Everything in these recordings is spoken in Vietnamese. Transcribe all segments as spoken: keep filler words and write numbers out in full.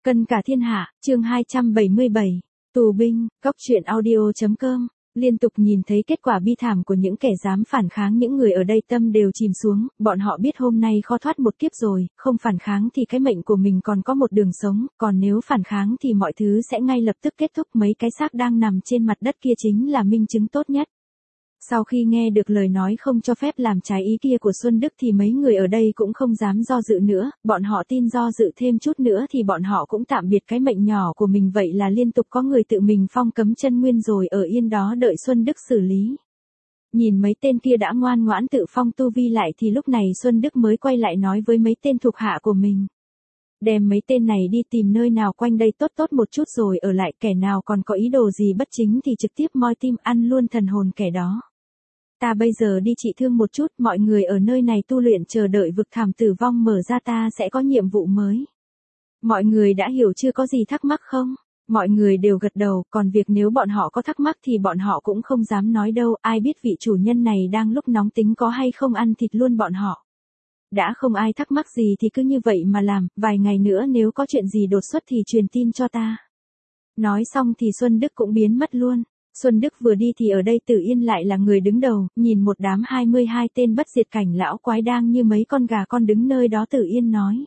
Cân cả thiên hạ, chương hai trăm bảy mươi bảy, tù binh, cóc truyện audio chấm com. Liên tục nhìn thấy kết quả bi thảm của những kẻ dám phản kháng, những người ở đây tâm đều chìm xuống, bọn họ biết hôm nay khó thoát một kiếp rồi, không phản kháng thì cái mệnh của mình còn có một đường sống, còn nếu phản kháng thì mọi thứ sẽ ngay lập tức kết thúc. Mấy cái xác đang nằm trên mặt đất kia chính là minh chứng tốt nhất. Sau khi nghe được lời nói không cho phép làm trái ý kia của Xuân Đức thì mấy người ở đây cũng không dám do dự nữa, bọn họ tin do dự thêm chút nữa thì bọn họ cũng tạm biệt cái mệnh nhỏ của mình. Vậy là liên tục có người tự mình phong cấm chân nguyên rồi ở yên đó đợi Xuân Đức xử lý. Nhìn mấy tên kia đã ngoan ngoãn tự phong tu vi lại thì lúc này Xuân Đức mới quay lại nói với mấy tên thuộc hạ của mình. Đem mấy tên này đi tìm nơi nào quanh đây tốt tốt một chút rồi ở lại, kẻ nào còn có ý đồ gì bất chính thì trực tiếp moi tim ăn luôn thần hồn kẻ đó. Ta bây giờ đi trị thương một chút, mọi người ở nơi này tu luyện chờ đợi vực thảm tử vong mở ra ta sẽ có nhiệm vụ mới. Mọi người đã hiểu chưa, có gì thắc mắc không? Mọi người đều gật đầu, còn việc nếu bọn họ có thắc mắc thì bọn họ cũng không dám nói đâu, ai biết vị chủ nhân này đang lúc nóng tính có hay không ăn thịt luôn bọn họ. Đã không ai thắc mắc gì thì cứ như vậy mà làm, vài ngày nữa nếu có chuyện gì đột xuất thì truyền tin cho ta. Nói xong thì Xuân Đức cũng biến mất luôn. Xuân Đức vừa đi thì ở đây Tử Yên lại là người đứng đầu, nhìn một đám hai mươi hai tên bất diệt cảnh lão quái đang như mấy con gà con đứng nơi đó. Tử Yên nói.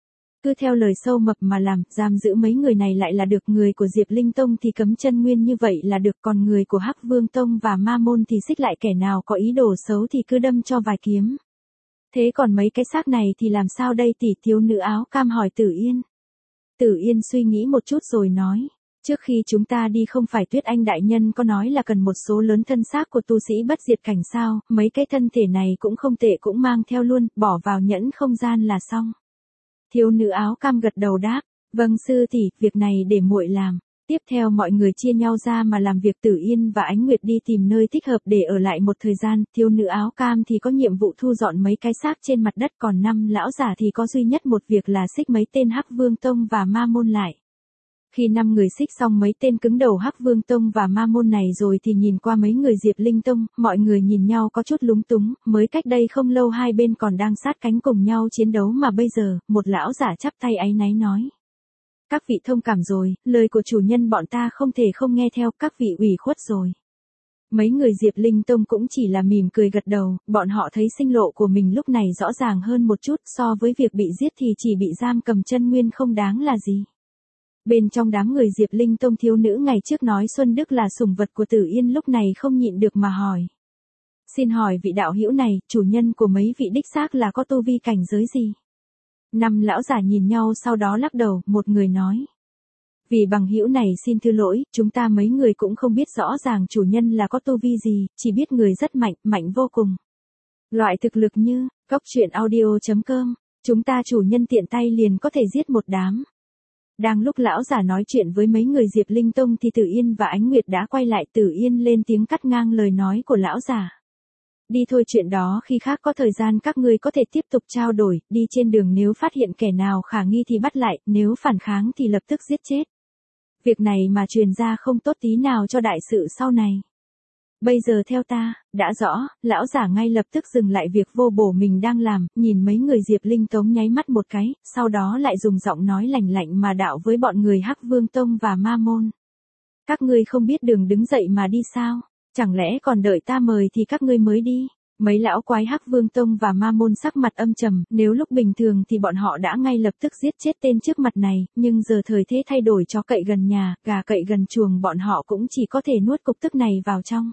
Cứ theo lời sâu mập mà làm, giam giữ mấy người này lại là được, người của Diệp Linh Tông thì cấm chân nguyên như vậy là được, còn người của Hắc Vương Tông và Ma Môn thì xích lại, kẻ nào có ý đồ xấu thì cứ đâm cho vài kiếm. Thế còn mấy cái xác này thì làm sao đây tỷ? Thiếu nữ áo cam hỏi Tử Yên. Tử Yên suy nghĩ một chút rồi nói. Trước khi chúng ta đi không phải Tuyết Anh đại nhân có nói là cần một số lớn thân xác của tu sĩ bất diệt cảnh sao, mấy cái thân thể này cũng không tệ, cũng mang theo luôn, bỏ vào nhẫn không gian là xong. Thiếu nữ áo cam gật đầu đáp, vâng sư tỷ, việc này để muội làm. Tiếp theo mọi người chia nhau ra mà làm việc. Tử Yên và Ánh Nguyệt đi tìm nơi thích hợp để ở lại một thời gian, thiếu nữ áo cam thì có nhiệm vụ thu dọn mấy cái xác trên mặt đất, còn năm lão giả thì có duy nhất một việc là xích mấy tên Hắc Vương Tông và Ma Môn lại. Khi năm người xích xong mấy tên cứng đầu Hắc Vương Tông và Ma Môn này rồi thì nhìn qua mấy người Diệp Linh Tông, mọi người nhìn nhau có chút lúng túng, mới cách đây không lâu hai bên còn đang sát cánh cùng nhau chiến đấu mà bây giờ, một lão giả chắp tay áy náy nói. Các vị thông cảm rồi, lời của chủ nhân bọn ta không thể không nghe theo, các vị ủy khuất rồi. Mấy người Diệp Linh Tông cũng chỉ là mỉm cười gật đầu, bọn họ thấy sinh lộ của mình lúc này rõ ràng hơn một chút, so với việc bị giết thì chỉ bị giam cầm chân nguyên không đáng là gì. Bên trong đám người Diệp Linh Tông, thiếu nữ ngày trước nói Xuân Đức là sủng vật của Tử Yên lúc này không nhịn được mà hỏi. Xin hỏi vị đạo hữu này, chủ nhân của mấy vị đích xác là có tu vi cảnh giới gì? Năm lão giả nhìn nhau sau đó lắc đầu, một người nói. Vì bằng hữu này xin thứ lỗi, chúng ta mấy người cũng không biết rõ ràng chủ nhân là có tu vi gì, chỉ biết người rất mạnh, mạnh vô cùng. Loại thực lực như, cóc truyện audio chấm com, chúng ta chủ nhân tiện tay liền có thể giết một đám. Đang lúc lão giả nói chuyện với mấy người Diệp Linh Tông thì Tử Yên và Ánh Nguyệt đã quay lại. Tử Yên lên tiếng cắt ngang lời nói của lão giả. Đi thôi, chuyện đó khi khác có thời gian các ngươi có thể tiếp tục trao đổi, đi trên đường nếu phát hiện kẻ nào khả nghi thì bắt lại, nếu phản kháng thì lập tức giết chết. Việc này mà truyền ra không tốt tí nào cho đại sự sau này. Bây giờ theo ta, đã rõ, lão giả ngay lập tức dừng lại việc vô bổ mình đang làm, nhìn mấy người Diệp Linh Tông nháy mắt một cái, sau đó lại dùng giọng nói lạnh lạnh mà đạo với bọn người Hắc Vương Tông và Ma Môn. Các ngươi không biết đường đứng dậy mà đi sao? Chẳng lẽ còn đợi ta mời thì các ngươi mới đi? Mấy lão quái Hắc Vương Tông và Ma Môn sắc mặt âm trầm, nếu lúc bình thường thì bọn họ đã ngay lập tức giết chết tên trước mặt này, nhưng giờ thời thế thay đổi, chó cậy gần nhà, gà cậy gần chuồng, bọn họ cũng chỉ có thể nuốt cục tức này vào trong.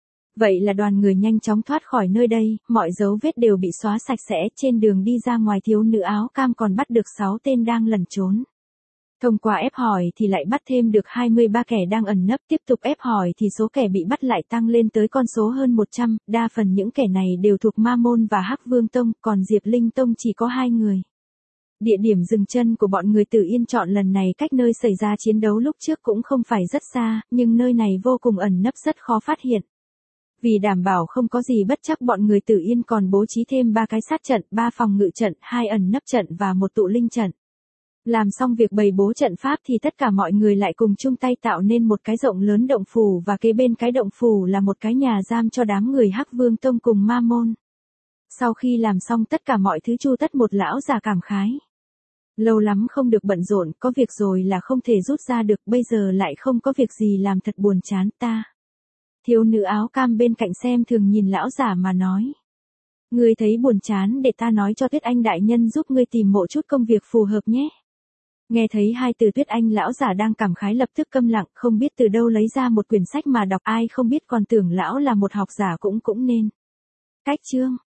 Vậy là đoàn người nhanh chóng thoát khỏi nơi đây, mọi dấu vết đều bị xóa sạch sẽ, trên đường đi ra ngoài thiếu nữ áo cam còn bắt được sáu tên đang lẩn trốn. Thông qua ép hỏi thì lại bắt thêm được hai mươi ba kẻ đang ẩn nấp, tiếp tục ép hỏi thì số kẻ bị bắt lại tăng lên tới con số hơn một trăm, đa phần những kẻ này đều thuộc Ma Môn và Hắc Vương Tông, còn Diệp Linh Tông chỉ có hai người. Địa điểm dừng chân của bọn người Tử Yên chọn lần này cách nơi xảy ra chiến đấu lúc trước cũng không phải rất xa, nhưng nơi này vô cùng ẩn nấp, rất khó phát hiện. Vì đảm bảo không có gì bất trắc, bọn người Tử Yên còn bố trí thêm ba cái sát trận, ba phòng ngự trận, hai ẩn nấp trận và một tụ linh trận. Làm xong việc bày bố trận pháp thì tất cả mọi người lại cùng chung tay tạo nên một cái rộng lớn động phủ, và kế bên cái động phủ là một cái nhà giam cho đám người Hắc Vương Tông cùng Ma Môn. Sau khi làm xong tất cả mọi thứ chu tất, một lão già cảm khái. Lâu lắm không được bận rộn, có việc rồi là không thể rút ra được, bây giờ lại không có việc gì làm thật buồn chán ta. Thiếu nữ áo cam bên cạnh xem thường nhìn lão giả mà nói. Ngươi thấy buồn chán để ta nói cho Tuyết Anh đại nhân giúp ngươi tìm một chút công việc phù hợp nhé. Nghe thấy hai từ Tuyết Anh, lão giả đang cảm khái lập tức câm lặng, không biết từ đâu lấy ra một quyển sách mà đọc, ai không biết còn tưởng lão là một học giả cũng cũng nên. Cách chương